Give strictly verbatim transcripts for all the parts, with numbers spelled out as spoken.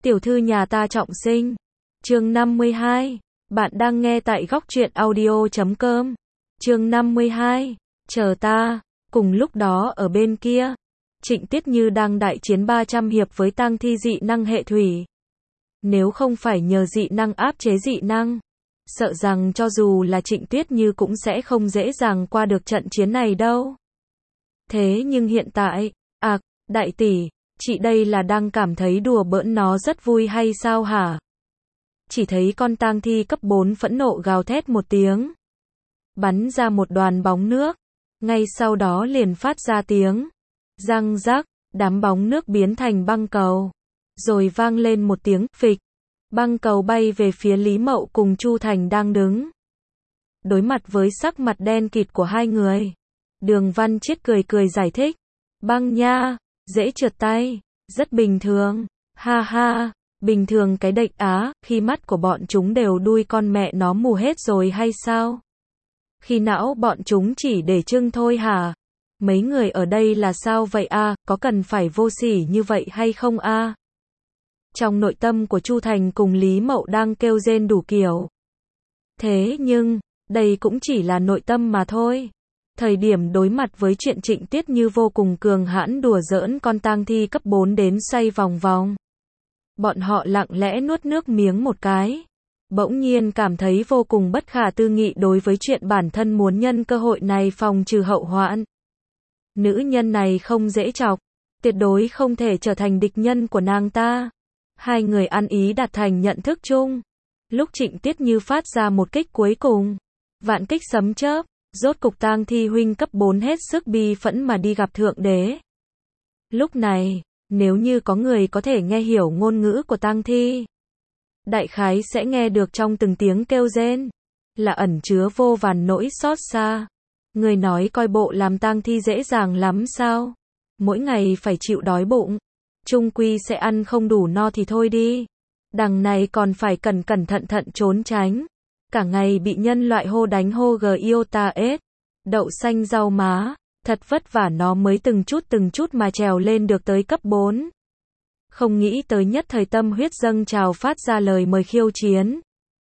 Tiểu thư nhà ta trọng sinh. Chương năm mươi hai. Bạn đang nghe tại góc truyện audio chấm com. Chương năm mươi hai. Chờ ta. Cùng lúc đó ở bên kia, Trịnh Tiết Như đang đại chiến ba trăm hiệp với tang thi dị năng hệ thủy. Nếu không phải nhờ dị năng áp chế dị năng, sợ rằng cho dù là Trịnh Tiết Như cũng sẽ không dễ dàng qua được trận chiến này đâu. Thế nhưng hiện tại, à, đại tỷ, chị đây là đang cảm thấy đùa bỡn nó rất vui hay sao hả? Chỉ thấy con tang thi cấp bốn phẫn nộ gào thét một tiếng, bắn ra một đoàn bóng nước, ngay sau đó liền phát ra tiếng răng rắc, đám bóng nước biến thành băng cầu, rồi vang lên một tiếng phịch, băng cầu bay về phía Lý Mậu cùng Chu Thành đang đứng. Đối mặt với sắc mặt đen kịt của hai người, Đường Văn Chiết cười cười giải thích, băng nha, dễ trượt tay, rất bình thường, ha ha, bình thường cái đệch á, khi mắt của bọn chúng đều đuôi con mẹ nó mù hết rồi hay sao? Khi não bọn chúng chỉ để trưng thôi hả? Mấy người ở đây là sao vậy a, có cần phải vô sỉ như vậy hay không a? Trong nội tâm của Chu Thành cùng Lý Mậu đang kêu rên đủ kiểu. Thế nhưng, đây cũng chỉ là nội tâm mà thôi. Thời điểm đối mặt với chuyện Trịnh Tiết Như vô cùng cường hãn đùa giỡn con tang thi cấp bốn đến xoay vòng vòng, bọn họ lặng lẽ nuốt nước miếng một cái, bỗng nhiên cảm thấy vô cùng bất khả tư nghị đối với chuyện bản thân muốn nhân cơ hội này phòng trừ hậu hoạn. Nữ nhân này không dễ chọc, tuyệt đối không thể trở thành địch nhân của nàng ta. Hai người ăn ý đạt thành nhận thức chung. Lúc Trịnh Tiết Như phát ra một kích cuối cùng, vạn kích sấm chớp, rốt cục tang thi huynh cấp bốn hết sức bi phẫn mà đi gặp thượng đế. Lúc này, nếu như có người có thể nghe hiểu ngôn ngữ của tang thi, đại khái sẽ nghe được trong từng tiếng kêu rên là ẩn chứa vô vàn nỗi xót xa. Người nói coi bộ làm tang thi dễ dàng lắm sao? Mỗi ngày phải chịu đói bụng, chung quy sẽ ăn không đủ no thì thôi đi, đằng này còn phải cẩn cẩn thận thận trốn tránh, cả ngày bị nhân loại hô đánh hô gờ yêu ta ết, đậu xanh rau má, thật vất vả nó mới từng chút từng chút mà trèo lên được tới cấp bốn. Không nghĩ tới nhất thời tâm huyết dâng trào phát ra lời mời khiêu chiến,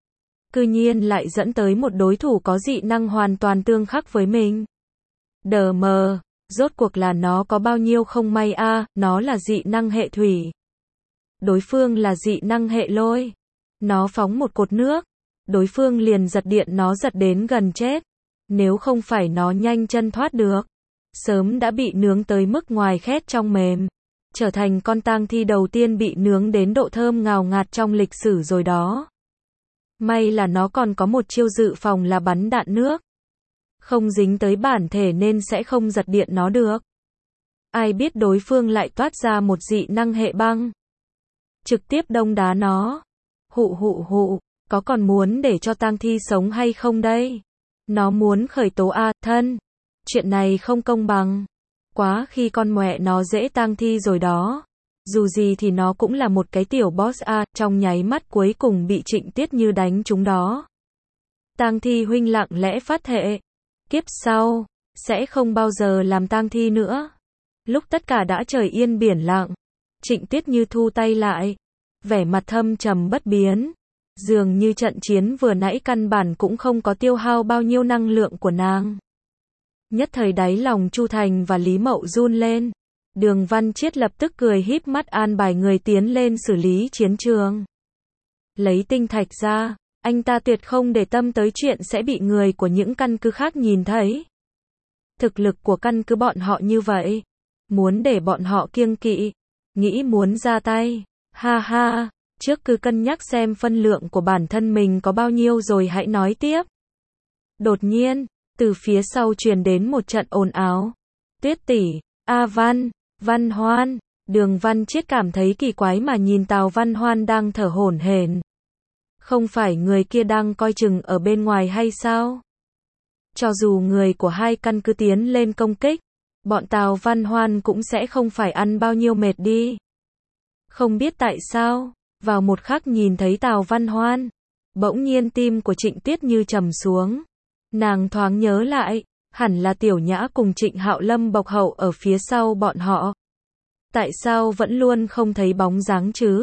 cư nhiên lại dẫn tới một đối thủ có dị năng hoàn toàn tương khắc với mình. Đờ mờ, rốt cuộc là nó có bao nhiêu không may a, à, nó là dị năng hệ thủy, đối phương là dị năng hệ lôi. Nó phóng một cột nước, đối phương liền giật điện nó giật đến gần chết. Nếu không phải nó nhanh chân thoát được, sớm đã bị nướng tới mức ngoài khét trong mềm, trở thành con tang thi đầu tiên bị nướng đến độ thơm ngào ngạt trong lịch sử rồi đó. May là nó còn có một chiêu dự phòng là bắn đạn nước, không dính tới bản thể nên sẽ không giật điện nó được. Ai biết đối phương lại toát ra một dị năng hệ băng, trực tiếp đông đá nó. Hụ hụ hụ, có còn muốn để cho tang thi sống hay không đây? Nó muốn khởi tố a, thân. Chuyện này không công bằng. Quá khi con mẹ nó dễ tang thi rồi đó. Dù gì thì nó cũng là một cái tiểu boss a, trong nháy mắt cuối cùng bị Trịnh Tiết Như đánh trúng đó. Tang thi huynh lặng lẽ phát thệ, kiếp sau sẽ không bao giờ làm tang thi nữa. Lúc tất cả đã trời yên biển lặng, Trịnh Tiết Như thu tay lại, vẻ mặt thâm trầm bất biến, dường như trận chiến vừa nãy căn bản cũng không có tiêu hao bao nhiêu năng lượng của nàng. Nhất thời đáy lòng Chu Thành và Lý Mậu run lên. Đường Văn Chiết lập tức cười híp mắt an bài người tiến lên xử lý chiến trường. Lấy tinh thạch ra, anh ta tuyệt không để tâm tới chuyện sẽ bị người của những căn cứ khác nhìn thấy. Thực lực của căn cứ bọn họ như vậy, muốn để bọn họ kiêng kỵ, nghĩ muốn ra tay, ha ha, trước cứ cân nhắc xem phân lượng của bản thân mình có bao nhiêu rồi hãy nói tiếp. Đột nhiên, từ phía sau truyền đến một trận ồn ào. Tuyết tỷ, A Văn, Văn Hoan. Đường Văn Chiết cảm thấy kỳ quái mà nhìn Tào Văn Hoan đang thở hổn hển. Không phải người kia đang coi chừng ở bên ngoài hay sao? Cho dù người của hai căn cứ tiến lên công kích, bọn Tào Văn Hoan cũng sẽ không phải ăn bao nhiêu mệt đi. Không biết tại sao, vào một khắc nhìn thấy Tào Văn Hoan, bỗng nhiên tim của Trịnh Tiết Như trầm xuống. Nàng thoáng nhớ lại, hẳn là Tiểu Nhã cùng Trịnh Hạo Lâm bọc hậu ở phía sau bọn họ. Tại sao vẫn luôn không thấy bóng dáng chứ?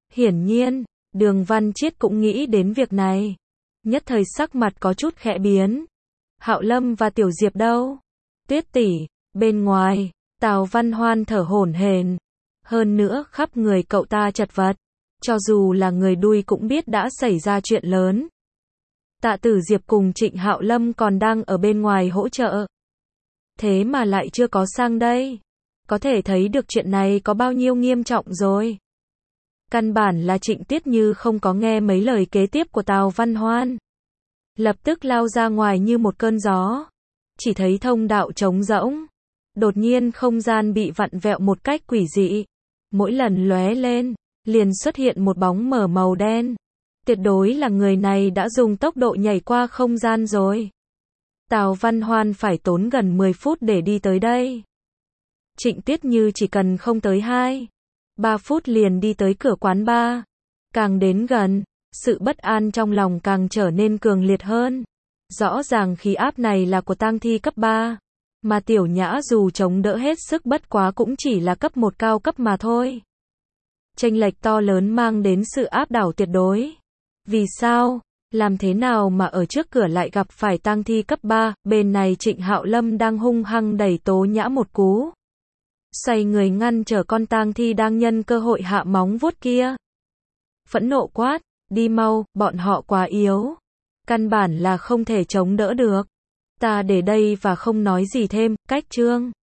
Hiển nhiên, Đường Văn Chiết cũng nghĩ đến việc này. Nhất thời sắc mặt có chút khẽ biến. Hạo Lâm và Tiểu Diệp đâu? Tuyết tỷ, bên ngoài, Tào Văn Hoan thở hổn hển. Hơn nữa khắp người cậu ta chật vật. Cho dù là người đuôi cũng biết đã xảy ra chuyện lớn. Tạ Tử Diệp cùng Trịnh Hạo Lâm còn đang ở bên ngoài hỗ trợ. Thế mà lại chưa có sang đây. Có thể thấy được chuyện này có bao nhiêu nghiêm trọng rồi. Căn bản là Trịnh Tiết Như không có nghe mấy lời kế tiếp của Tào Văn Hoan. Lập tức lao ra ngoài như một cơn gió. Chỉ thấy thông đạo trống rỗng. Đột nhiên không gian bị vặn vẹo một cách quỷ dị. Mỗi lần lóe lên, liền xuất hiện một bóng mờ màu đen. Tuyệt đối là người này đã dùng tốc độ nhảy qua không gian rồi. Tào Văn Hoan phải tốn gần mười phút để đi tới đây. Trịnh Tiết Như chỉ cần không tới hai, ba phút liền đi tới cửa quán bar. Càng đến gần, sự bất an trong lòng càng trở nên cường liệt hơn. Rõ ràng khí áp này là của tang thi cấp ba. Mà Tiểu Nhã dù chống đỡ hết sức bất quá cũng chỉ là cấp một cao cấp mà thôi. Chênh lệch to lớn mang đến sự áp đảo tuyệt đối. Vì sao? Làm thế nào mà ở trước cửa lại gặp phải tang thi cấp ba? Bên này Trịnh Hạo Lâm đang hung hăng đẩy Tố Nhã một cú. Xoay người ngăn trở con tang thi đang nhân cơ hội hạ móng vuốt kia. Phẫn nộ quát, đi mau, bọn họ quá yếu. Căn bản là không thể chống đỡ được. Ta để đây và không nói gì thêm, cách chương.